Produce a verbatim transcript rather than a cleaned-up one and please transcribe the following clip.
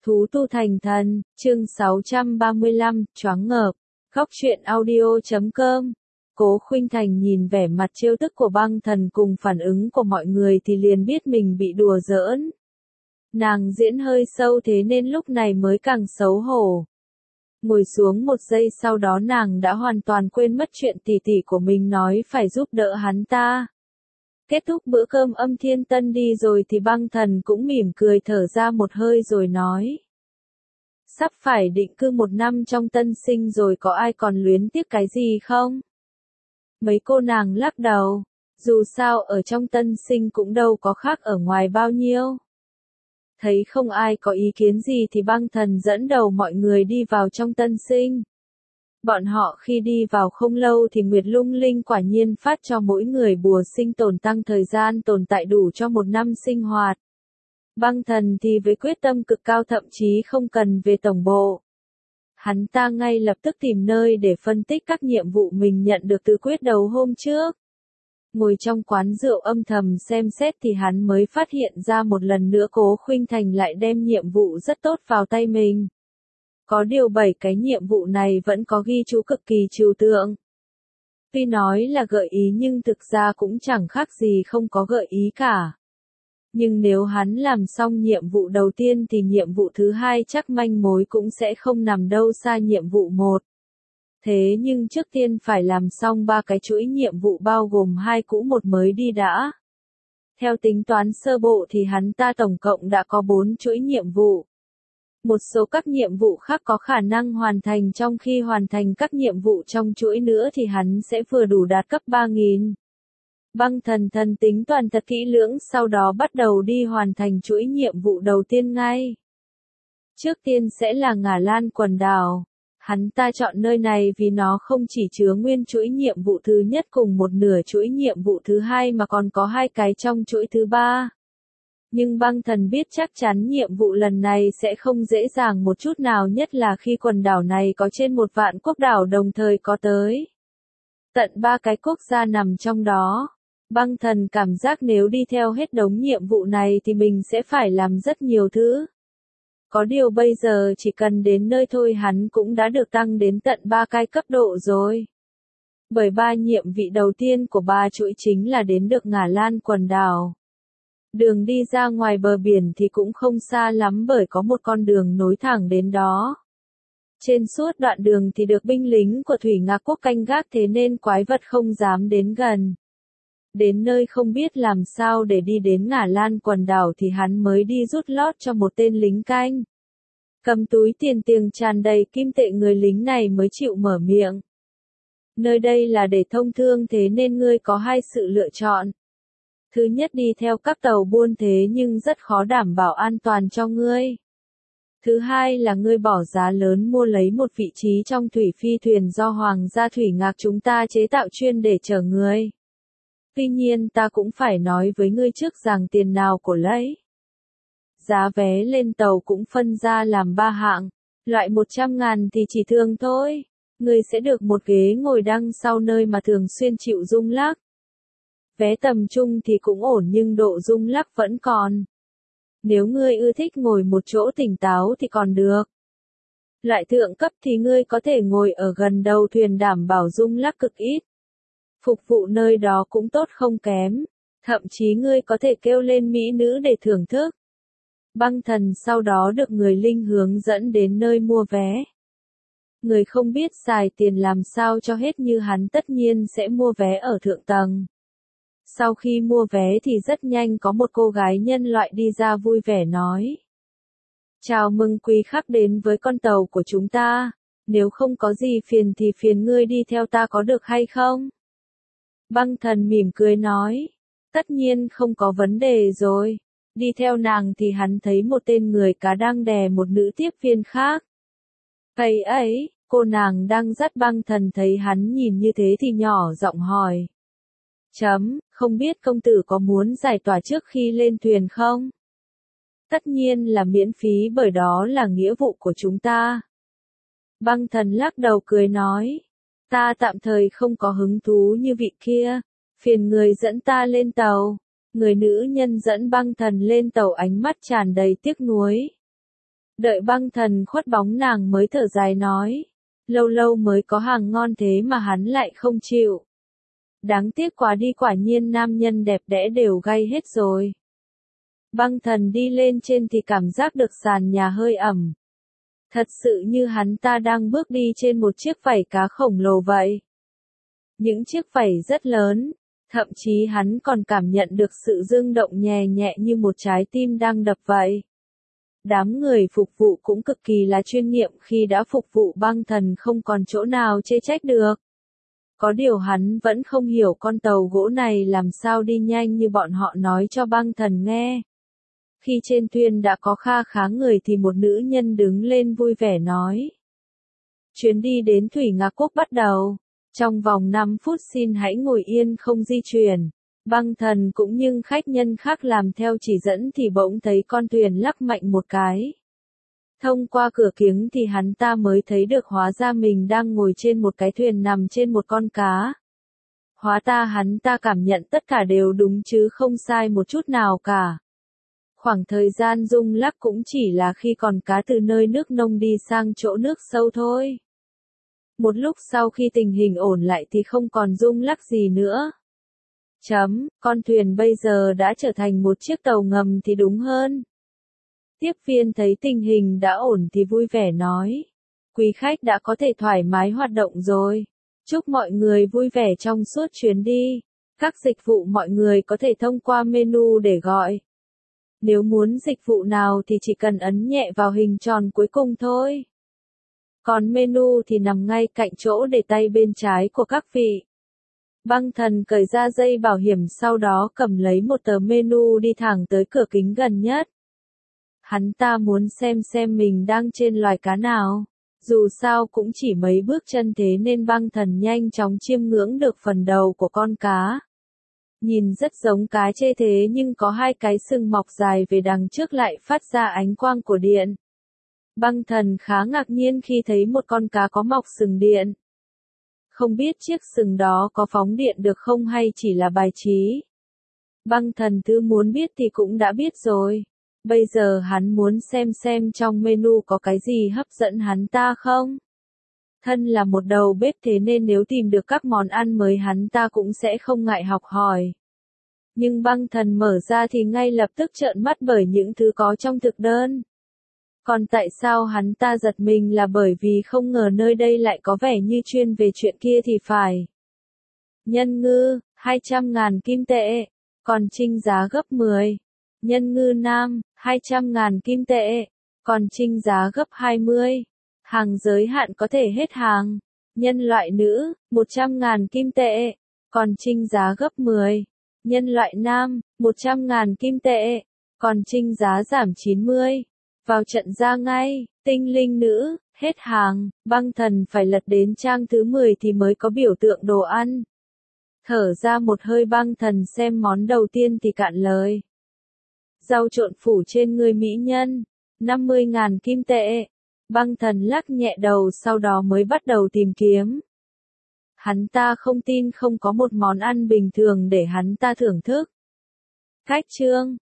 Thú tu thành thần, chương sáu trăm ba mươi lăm, choáng ngợp. Góc truyện audio chấm com. Cố Khuynh Thành nhìn vẻ mặt trêu tức của Băng Thần cùng phản ứng của mọi người thì liền biết mình bị đùa giỡn. Nàng diễn hơi sâu thế nên lúc này mới càng xấu hổ. Ngồi xuống một giây sau đó nàng đã hoàn toàn quên mất chuyện tỷ tỷ của mình nói phải giúp đỡ hắn ta. Kết thúc bữa cơm Âm Thiên Tân đi rồi thì Băng Thần cũng mỉm cười thở ra một hơi rồi nói. Sắp phải định cư một năm trong Tân Sinh rồi, có ai còn luyến tiếc cái gì không? Mấy cô nàng lắc đầu, dù sao ở trong Tân Sinh cũng đâu có khác ở ngoài bao nhiêu. Thấy không ai có ý kiến gì thì Băng Thần dẫn đầu mọi người đi vào trong Tân Sinh. Bọn họ khi đi vào không lâu thì Nguyệt Lung Linh quả nhiên phát cho mỗi người bùa sinh tồn tăng thời gian tồn tại đủ cho một năm sinh hoạt. Băng Thần thì với quyết tâm cực cao thậm chí không cần về tổng bộ. Hắn ta ngay lập tức tìm nơi để phân tích các nhiệm vụ mình nhận được từ quyết đấu hôm trước. Ngồi trong quán rượu âm thầm xem xét thì hắn mới phát hiện ra một lần nữa Cố Khuynh Thành lại đem nhiệm vụ rất tốt vào tay mình. Có điều bảy cái nhiệm vụ này vẫn có ghi chú cực kỳ trừu tượng. Tuy nói là gợi ý nhưng thực ra cũng chẳng khác gì không có gợi ý cả. Nhưng nếu hắn làm xong nhiệm vụ đầu tiên thì nhiệm vụ thứ hai chắc manh mối cũng sẽ không nằm đâu xa nhiệm vụ một. Thế nhưng trước tiên phải làm xong ba cái chuỗi nhiệm vụ bao gồm hai cũ một mới đi đã. Theo tính toán sơ bộ thì hắn ta tổng cộng đã có bốn chuỗi nhiệm vụ. Một số các nhiệm vụ khác có khả năng hoàn thành, trong khi hoàn thành các nhiệm vụ trong chuỗi nữa thì hắn sẽ vừa đủ đạt cấp ba nghìn. Băng Thần thần tính toàn thật kỹ lưỡng sau đó bắt đầu đi hoàn thành chuỗi nhiệm vụ đầu tiên ngay. Trước tiên sẽ là Ngả Lan quần đảo. Hắn ta chọn nơi này vì nó không chỉ chứa nguyên chuỗi nhiệm vụ thứ nhất cùng một nửa chuỗi nhiệm vụ thứ hai mà còn có hai cái trong chuỗi thứ ba. Nhưng Băng Thần biết chắc chắn nhiệm vụ lần này sẽ không dễ dàng một chút nào, nhất là khi quần đảo này có trên một vạn quốc đảo đồng thời có tới tận ba cái quốc gia nằm trong đó. Băng Thần cảm giác nếu đi theo hết đống nhiệm vụ này thì mình sẽ phải làm rất nhiều thứ. Có điều bây giờ chỉ cần đến nơi thôi hắn cũng đã được tăng đến tận ba cái cấp độ rồi. Bởi ba nhiệm vị đầu tiên của ba chuỗi chính là đến được Ngả Lan quần đảo. Đường đi ra ngoài bờ biển thì cũng không xa lắm bởi có một con đường nối thẳng đến đó. Trên suốt đoạn đường thì được binh lính của Thủy Ngạc Quốc canh gác thế nên quái vật không dám đến gần. Đến nơi không biết làm sao để đi đến Ngả Lan quần đảo thì hắn mới đi rút lót cho một tên lính canh. Cầm túi tiền tiền tràn đầy kim tệ, người lính này mới chịu mở miệng. Nơi đây là để thông thương thế nên ngươi có hai sự lựa chọn. Thứ nhất, đi theo các tàu buôn thế nhưng rất khó đảm bảo an toàn cho ngươi. Thứ hai là ngươi bỏ giá lớn mua lấy một vị trí trong thủy phi thuyền do Hoàng gia Thủy Ngạc chúng ta chế tạo chuyên để chở ngươi. Tuy nhiên ta cũng phải nói với ngươi trước rằng tiền nào của lấy. Giá vé lên tàu cũng phân ra làm ba hạng. Loại một trăm ngàn thì chỉ thường thôi. Ngươi sẽ được một ghế ngồi đằng sau nơi mà thường xuyên chịu rung lắc. Vé tầm trung thì cũng ổn nhưng độ rung lắc vẫn còn. Nếu ngươi ưa thích ngồi một chỗ tỉnh táo thì còn được. Loại thượng cấp thì ngươi có thể ngồi ở gần đầu thuyền đảm bảo rung lắc cực ít. Phục vụ nơi đó cũng tốt không kém. Thậm chí ngươi có thể kêu lên mỹ nữ để thưởng thức. Băng Thần sau đó được người linh hướng dẫn đến nơi mua vé. Người không biết xài tiền làm sao cho hết như hắn tất nhiên sẽ mua vé ở thượng tầng. Sau khi mua vé thì rất nhanh có một cô gái nhân loại đi ra vui vẻ nói. Chào mừng quý khách đến với con tàu của chúng ta. Nếu không có gì phiền thì phiền ngươi đi theo ta có được hay không? Băng Thần mỉm cười nói. Tất nhiên không có vấn đề rồi. Đi theo nàng thì hắn thấy một tên người cá đang đè một nữ tiếp viên khác. Ấy ấy, cô nàng đang dắt Băng Thần thấy hắn nhìn như thế thì nhỏ giọng hỏi. Chấm, không biết công tử có muốn giải tỏa trước khi lên thuyền không? Tất nhiên là miễn phí bởi đó là nghĩa vụ của chúng ta. Băng Thần lắc đầu cười nói. Ta tạm thời không có hứng thú như vị kia. Phiền người dẫn ta lên tàu. Người nữ nhân dẫn Băng Thần lên tàu ánh mắt tràn đầy tiếc nuối. Đợi băng thần khuất bóng nàng mới thở dài nói. Lâu lâu mới có hàng ngon thế mà hắn lại không chịu. Đáng tiếc quá đi, quả nhiên nam nhân đẹp đẽ đều gay hết rồi. Băng thần đi lên trên thì cảm giác được sàn nhà hơi ẩm. Thật sự như hắn ta đang bước đi trên một chiếc vảy cá khổng lồ vậy. Những chiếc vảy rất lớn, thậm chí hắn còn cảm nhận được sự rung động nhẹ nhẹ như một trái tim đang đập vậy. Đám người phục vụ cũng cực kỳ là chuyên nghiệp khi đã phục vụ băng thần không còn chỗ nào chê trách được. Có điều hắn vẫn không hiểu con tàu gỗ này làm sao đi nhanh như bọn họ nói cho băng thần nghe. Khi trên thuyền đã có kha khá người thì một nữ nhân đứng lên vui vẻ nói. Chuyến đi đến Thủy Ngạc Quốc bắt đầu. Trong vòng năm phút xin hãy ngồi yên không di chuyển. Băng thần cũng như khách nhân khác làm theo chỉ dẫn thì bỗng thấy con thuyền lắc mạnh một cái. Thông qua cửa kiếng thì hắn ta mới thấy được hóa ra mình đang ngồi trên một cái thuyền nằm trên một con cá. Hóa ta hắn ta cảm nhận tất cả đều đúng chứ không sai một chút nào cả. Khoảng thời gian rung lắc cũng chỉ là khi con cá từ nơi nước nông đi sang chỗ nước sâu thôi. Một lúc sau khi tình hình ổn lại thì không còn rung lắc gì nữa. Chấm, con thuyền bây giờ đã trở thành một chiếc tàu ngầm thì đúng hơn. Tiếp viên thấy tình hình đã ổn thì vui vẻ nói. Quý khách đã có thể thoải mái hoạt động rồi. Chúc mọi người vui vẻ trong suốt chuyến đi. Các dịch vụ mọi người có thể thông qua menu để gọi. Nếu muốn dịch vụ nào thì chỉ cần ấn nhẹ vào hình tròn cuối cùng thôi. Còn menu thì nằm ngay cạnh chỗ để tay bên trái của các vị. Băng thần cởi ra dây bảo hiểm sau đó cầm lấy một tờ menu đi thẳng tới cửa kính gần nhất. Hắn ta muốn xem xem mình đang trên loài cá nào. Dù sao cũng chỉ mấy bước chân thế nên băng thần nhanh chóng chiêm ngưỡng được phần đầu của con cá. Nhìn rất giống cá chê thế nhưng có hai cái sừng mọc dài về đằng trước lại phát ra ánh quang của điện. Băng thần khá ngạc nhiên khi thấy một con cá có mọc sừng điện. Không biết chiếc sừng đó có phóng điện được không hay chỉ là bài trí. Băng thần thứ muốn biết thì cũng đã biết rồi. Bây giờ hắn muốn xem xem trong menu có cái gì hấp dẫn hắn ta không. Thân là một đầu bếp thế nên nếu tìm được các món ăn mới hắn ta cũng sẽ không ngại học hỏi. Nhưng băng thần mở ra thì ngay lập tức trợn mắt bởi những thứ có trong thực đơn. Còn tại sao hắn ta giật mình là bởi vì không ngờ nơi đây lại có vẻ như chuyên về chuyện kia thì phải. Nhân ngư, hai trăm ngàn kim tệ, còn trinh giá gấp mười. Nhân ngư nam, hai trăm ngàn kim tệ, còn trinh giá gấp hai mươi. Hàng giới hạn có thể hết hàng. Nhân loại nữ, một trăm ngàn kim tệ, còn trinh giá gấp mười. Nhân loại nam, một trăm ngàn kim tệ, còn trinh giá giảm chín mươi. Vào trận ra ngay, tinh linh nữ, hết hàng, băng thần phải lật đến trang thứ mười thì mới có biểu tượng đồ ăn. Thở ra một hơi băng thần xem món đầu tiên thì cạn lời. Rau trộn phủ trên người mỹ nhân, năm mươi ngàn kim tệ. Băng thần lắc nhẹ đầu sau đó mới bắt đầu tìm kiếm. Hắn ta không tin không có một món ăn bình thường để hắn ta thưởng thức. Cách chương